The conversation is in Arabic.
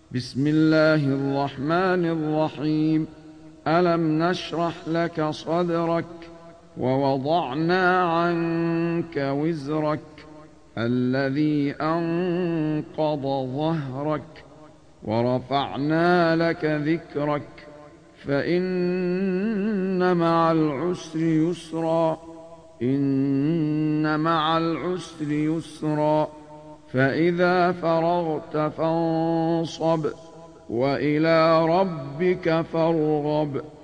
بسم الله الرحمن الرحيم. ألم نشرح لك صدرك ووضعنا عنك وزرك الذي أنقض ظهرك ورفعنا لك ذكرك فإن مع العسر يسرا إن مع العسر يسرا فإذا فرغت فانصب وإلى ربك فارغب.